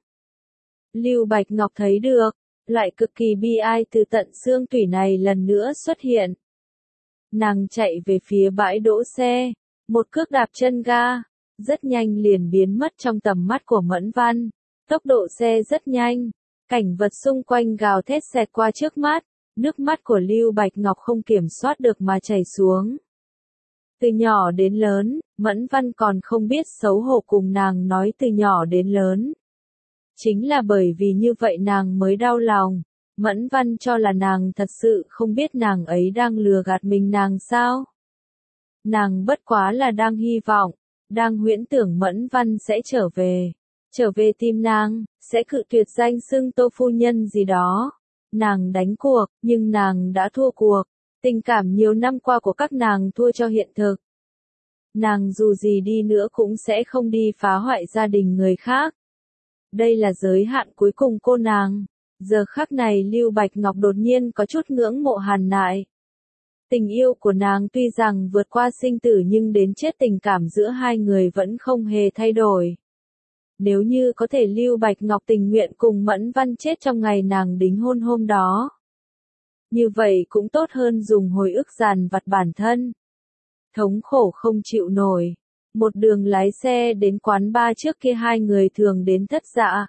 [SPEAKER 1] Lưu Bạch Ngọc thấy được, loại cực kỳ bi ai từ tận xương tủy này lần nữa xuất hiện. Nàng chạy về phía bãi đỗ xe, một cước đạp chân ga, rất nhanh liền biến mất trong tầm mắt của Mẫn Văn. Tốc độ xe rất nhanh, cảnh vật xung quanh gào thét xẹt qua trước mắt, nước mắt của Lưu Bạch Ngọc không kiểm soát được mà chảy xuống. Từ nhỏ đến lớn, Mẫn Văn còn không biết xấu hổ cùng nàng nói từ nhỏ đến lớn. Chính là bởi vì như vậy nàng mới đau lòng. Mẫn Văn cho là nàng thật sự không biết nàng ấy đang lừa gạt mình nàng sao. Nàng bất quá là đang hy vọng, đang huyễn tưởng Mẫn Văn sẽ trở về. Trở về tìm nàng, sẽ cự tuyệt danh xưng Tô phu nhân gì đó. Nàng đánh cuộc, nhưng nàng đã thua cuộc. Tình cảm nhiều năm qua của các nàng thua cho hiện thực. Nàng dù gì đi nữa cũng sẽ không đi phá hoại gia đình người khác. Đây là giới hạn cuối cùng cô nàng. Giờ khắc này Lưu Bạch Ngọc đột nhiên có chút ngưỡng mộ Hàn Nại. Tình yêu của nàng tuy rằng vượt qua sinh tử nhưng đến chết tình cảm giữa hai người vẫn không hề thay đổi. Nếu như có thể Lưu Bạch Ngọc tình nguyện cùng Mẫn Văn chết trong ngày nàng đính hôn hôm đó. Như vậy cũng tốt hơn dùng hồi ức dằn vặt bản thân. Thống khổ không chịu nổi. Một đường lái xe đến quán bar trước kia hai người thường đến thất dạ.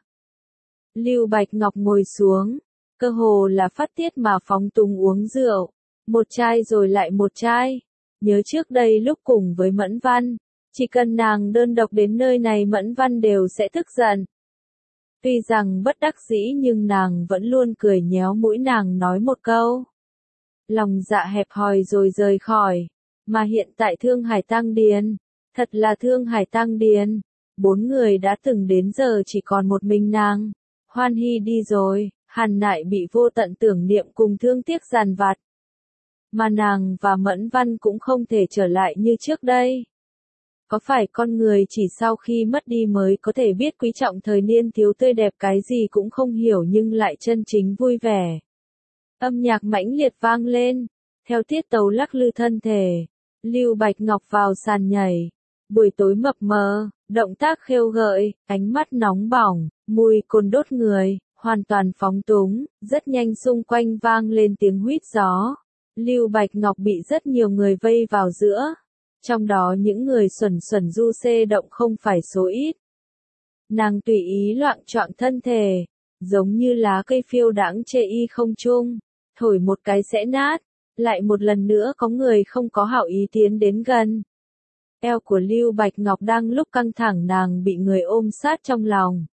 [SPEAKER 1] Lưu Bạch Ngọc ngồi xuống, cơ hồ là phát tiết mà phóng túng uống rượu. Một chai rồi lại một chai. Nhớ trước đây lúc cùng với Mẫn Văn, chỉ cần nàng đơn độc đến nơi này Mẫn Văn đều sẽ tức giận. Tuy rằng bất đắc dĩ nhưng nàng vẫn luôn cười nhéo mũi nàng nói một câu. Lòng dạ hẹp hòi rồi rời khỏi. Mà hiện tại Thương Hải Tăng Điền, thật là Thương Hải Tăng Điền. Bốn người đã từng đến giờ chỉ còn một mình nàng. Hoan Hy đi rồi, Hàn Nại bị vô tận tưởng niệm cùng thương tiếc dằn vặt. Mà nàng và Mẫn Văn cũng không thể trở lại như trước đây. Có phải con người chỉ sau khi mất đi mới có thể biết quý trọng thời niên thiếu tươi đẹp cái gì cũng không hiểu nhưng lại chân chính vui vẻ. Âm nhạc mãnh liệt vang lên, theo tiết tấu lắc lư thân thể. Lưu Bạch Ngọc vào sàn nhảy. Buổi tối mập mờ, động tác khêu gợi, ánh mắt nóng bỏng, mùi cồn đốt người, hoàn toàn phóng túng, rất nhanh xung quanh vang lên tiếng huýt gió. Lưu Bạch Ngọc bị rất nhiều người vây vào giữa. Trong đó những người xuẩn xuẩn du xê động không phải số ít. Nàng tùy ý loạng choạng thân thể, giống như lá cây phiêu đãng chê y không trung, thổi một cái sẽ nát, lại một lần nữa có người không có hảo ý tiến đến gần. Eo của Lưu Bạch Ngọc đang lúc căng thẳng nàng bị người ôm sát trong lòng.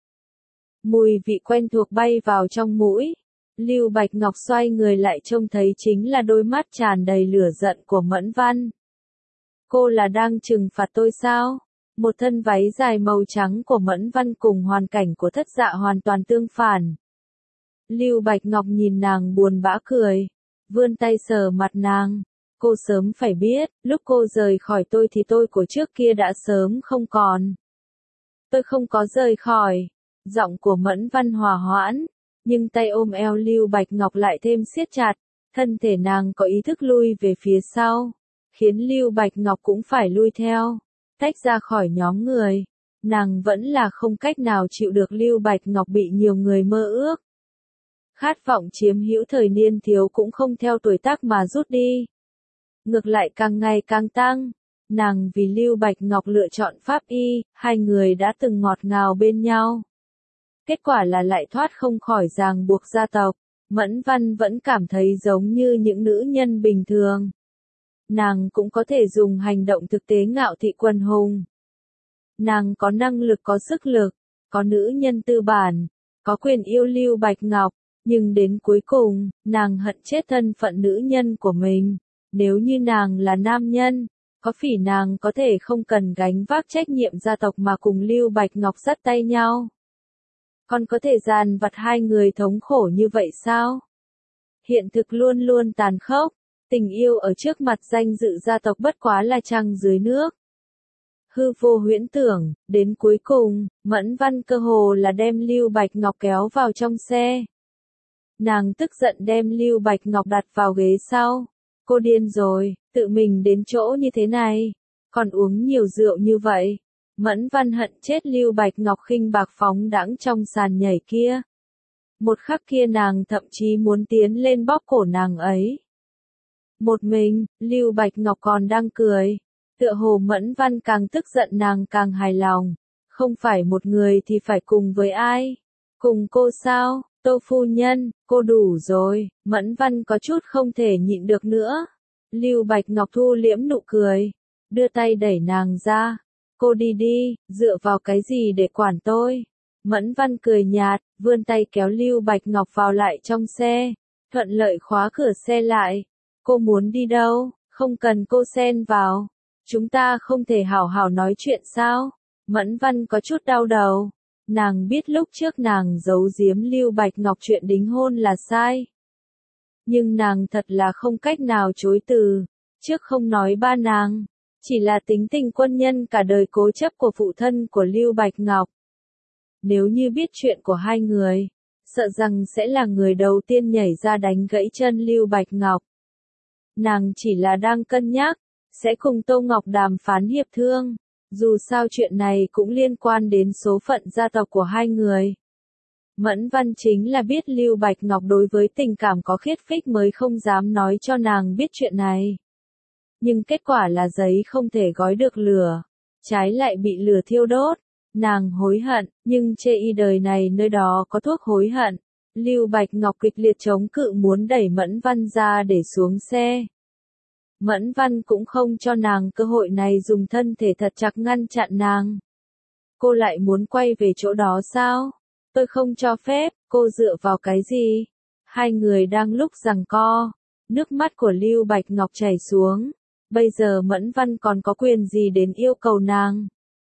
[SPEAKER 1] Mùi vị quen thuộc bay vào trong mũi. Lưu Bạch Ngọc xoay người lại trông thấy chính là đôi mắt tràn đầy lửa giận của Mẫn Văn. Cô là đang trừng phạt tôi sao? Một thân váy dài màu trắng của Mẫn Văn cùng hoàn cảnh của thất dạ hoàn toàn tương phản. Lưu Bạch Ngọc nhìn nàng buồn bã cười, vươn tay sờ mặt nàng. Cô sớm phải biết, lúc cô rời khỏi tôi thì tôi của trước kia đã sớm không còn. Tôi không có rời khỏi. Giọng của Mẫn Văn hòa hoãn, nhưng tay ôm eo Lưu Bạch Ngọc lại thêm siết chặt, thân thể nàng có ý thức lui về phía sau, khiến Lưu Bạch Ngọc cũng phải lui theo, tách ra khỏi nhóm người. Nàng vẫn là không cách nào chịu được Lưu Bạch Ngọc bị nhiều người mơ ước. Khát vọng chiếm hữu thời niên thiếu cũng không theo tuổi tác mà rút đi. Ngược lại càng ngày càng tăng. Nàng vì Lưu Bạch Ngọc lựa chọn pháp y, hai người đã từng ngọt ngào bên nhau. Kết quả là lại thoát không khỏi ràng buộc gia tộc. Mẫn Văn vẫn cảm thấy giống như những nữ nhân bình thường. Nàng cũng có thể dùng hành động thực tế ngạo thị quần hùng. Nàng có năng lực có sức lực, có nữ nhân tư bản, có quyền yêu Lưu Bạch Ngọc, nhưng đến cuối cùng, nàng hận chết thân phận nữ nhân của mình. Nếu như nàng là nam nhân, có phỉ nàng có thể không cần gánh vác trách nhiệm gia tộc mà cùng Lưu Bạch Ngọc dắt tay nhau. Còn có thể dàn vặt hai người thống khổ như vậy sao? Hiện thực luôn luôn tàn khốc, tình yêu ở trước mặt danh dự gia tộc bất quá là trăng dưới nước. Hư vô huyễn tưởng, đến cuối cùng, Mẫn Văn cơ hồ là đem Lưu Bạch Ngọc kéo vào trong xe. Nàng tức giận đem Lưu Bạch Ngọc đặt vào ghế sau. Cô điên rồi, tự mình đến chỗ như thế này. còn uống nhiều rượu như vậy. Mẫn Văn hận chết Lưu Bạch Ngọc khinh bạc phóng đãng trong sàn nhảy kia. Một khắc kia nàng thậm chí muốn tiến lên bóp cổ nàng ấy. Một mình, Lưu Bạch Ngọc còn đang cười. Tựa hồ Mẫn Văn càng tức giận nàng càng hài lòng. Không phải một người thì phải cùng với ai? Cùng cô sao? Tô phu nhân, cô đủ rồi. Mẫn Văn có chút không thể nhịn được nữa. Lưu Bạch Ngọc thu liễm nụ cười. Đưa tay đẩy nàng ra. Cô đi đi, dựa vào cái gì để quản tôi? Mẫn Văn cười nhạt, vươn tay kéo Lưu Bạch Ngọc vào lại trong xe. Thuận lợi khóa cửa xe lại. Cô muốn đi đâu? Không cần cô xen vào. Chúng ta không thể hảo hảo nói chuyện sao? Mẫn Văn có chút đau đầu. Nàng biết lúc trước nàng giấu giếm Lưu Bạch Ngọc chuyện đính hôn là sai. Nhưng nàng thật là không cách nào chối từ. Trước không nói ba nàng. Chỉ là tính tình quân nhân cả đời cố chấp của phụ thân của Lưu Bạch Ngọc. Nếu như biết chuyện của hai người, sợ rằng sẽ là người đầu tiên nhảy ra đánh gãy chân Lưu Bạch Ngọc. Nàng chỉ là đang cân nhắc, sẽ cùng Tô Ngọc đàm phán hiệp thương. Dù sao chuyện này cũng liên quan đến số phận gia tộc của hai người. Mẫn Văn chính là biết Lưu Bạch Ngọc đối với tình cảm có khiết phích mới không dám nói cho nàng biết chuyện này. Nhưng kết quả là giấy không thể gói được lửa, trái lại bị lửa thiêu đốt. Nàng hối hận, nhưng chê y đời này nơi đó có thuốc hối hận. Lưu Bạch Ngọc kịch liệt chống cự muốn đẩy Mẫn Văn ra để xuống xe. Mẫn Văn cũng không cho nàng cơ hội này, dùng thân thể thật chặt ngăn chặn nàng. Cô lại muốn quay về chỗ đó sao? Tôi không cho phép, cô dựa vào cái gì? Hai người đang lúc giằng co, nước mắt của Lưu Bạch Ngọc chảy xuống. Bây giờ Mẫn Văn còn có quyền gì đến yêu cầu nàng?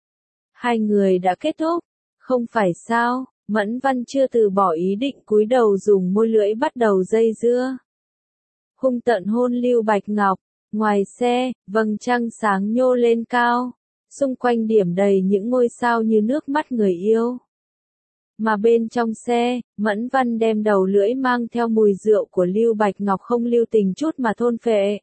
[SPEAKER 1] Hai người đã kết thúc, không phải sao? Mẫn Văn chưa từ bỏ ý định cúi đầu dùng môi lưỡi bắt đầu dây dưa. Hung tợn hôn Lưu Bạch Ngọc. Ngoài xe, vầng trăng sáng nhô lên cao. Xung quanh điểm đầy những ngôi sao như nước mắt người yêu. Mà bên trong xe, Mẫn Văn đem đầu lưỡi mang theo mùi rượu của Lưu Bạch Ngọc không lưu tình chút mà thôn phệ.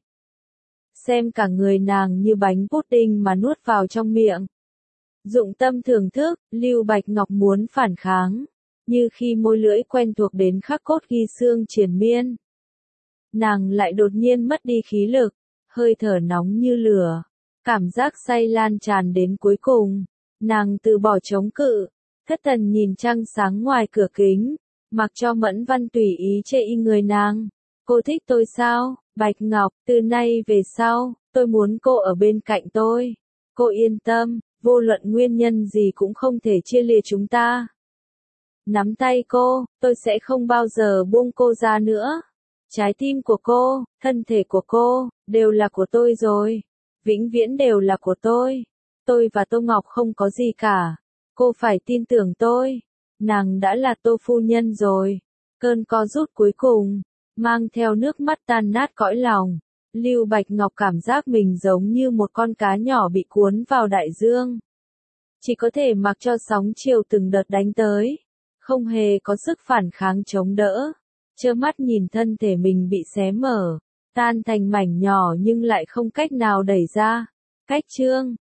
[SPEAKER 1] Xem cả người nàng như bánh pudding mà nuốt vào trong miệng. Dụng tâm thưởng thức, Lưu Bạch Ngọc muốn phản kháng. Như khi môi lưỡi quen thuộc đến khắc cốt ghi xương triền miên. Nàng lại đột nhiên mất đi khí lực. Hơi thở nóng như lửa. Cảm giác say lan tràn đến cuối cùng. Nàng từ bỏ chống cự. Thất thần nhìn trăng sáng ngoài cửa kính. Mặc cho Mẫn Văn tùy ý chê y người nàng. Cô thích tôi sao? Bạch Ngọc, từ nay về sau, tôi muốn cô ở bên cạnh tôi. Cô yên tâm, vô luận nguyên nhân gì cũng không thể chia lìa chúng ta. Nắm tay cô, tôi sẽ không bao giờ buông cô ra nữa. Trái tim của cô, thân thể của cô, đều là của tôi rồi. Vĩnh viễn đều là của tôi. Tôi và Tô Ngọc không có gì cả. Cô phải tin tưởng tôi. Nàng đã là Tô phu nhân rồi. Cơn co rút cuối cùng, mang theo nước mắt tan nát cõi lòng. Lưu Bạch Ngọc cảm giác mình giống như một con cá nhỏ bị cuốn vào đại dương. Chỉ có thể mặc cho sóng chiều từng đợt đánh tới. Không hề có sức phản kháng chống đỡ. Trơ mắt nhìn thân thể mình bị xé mở, tan thành mảnh nhỏ nhưng lại không cách nào đẩy ra. Cách chương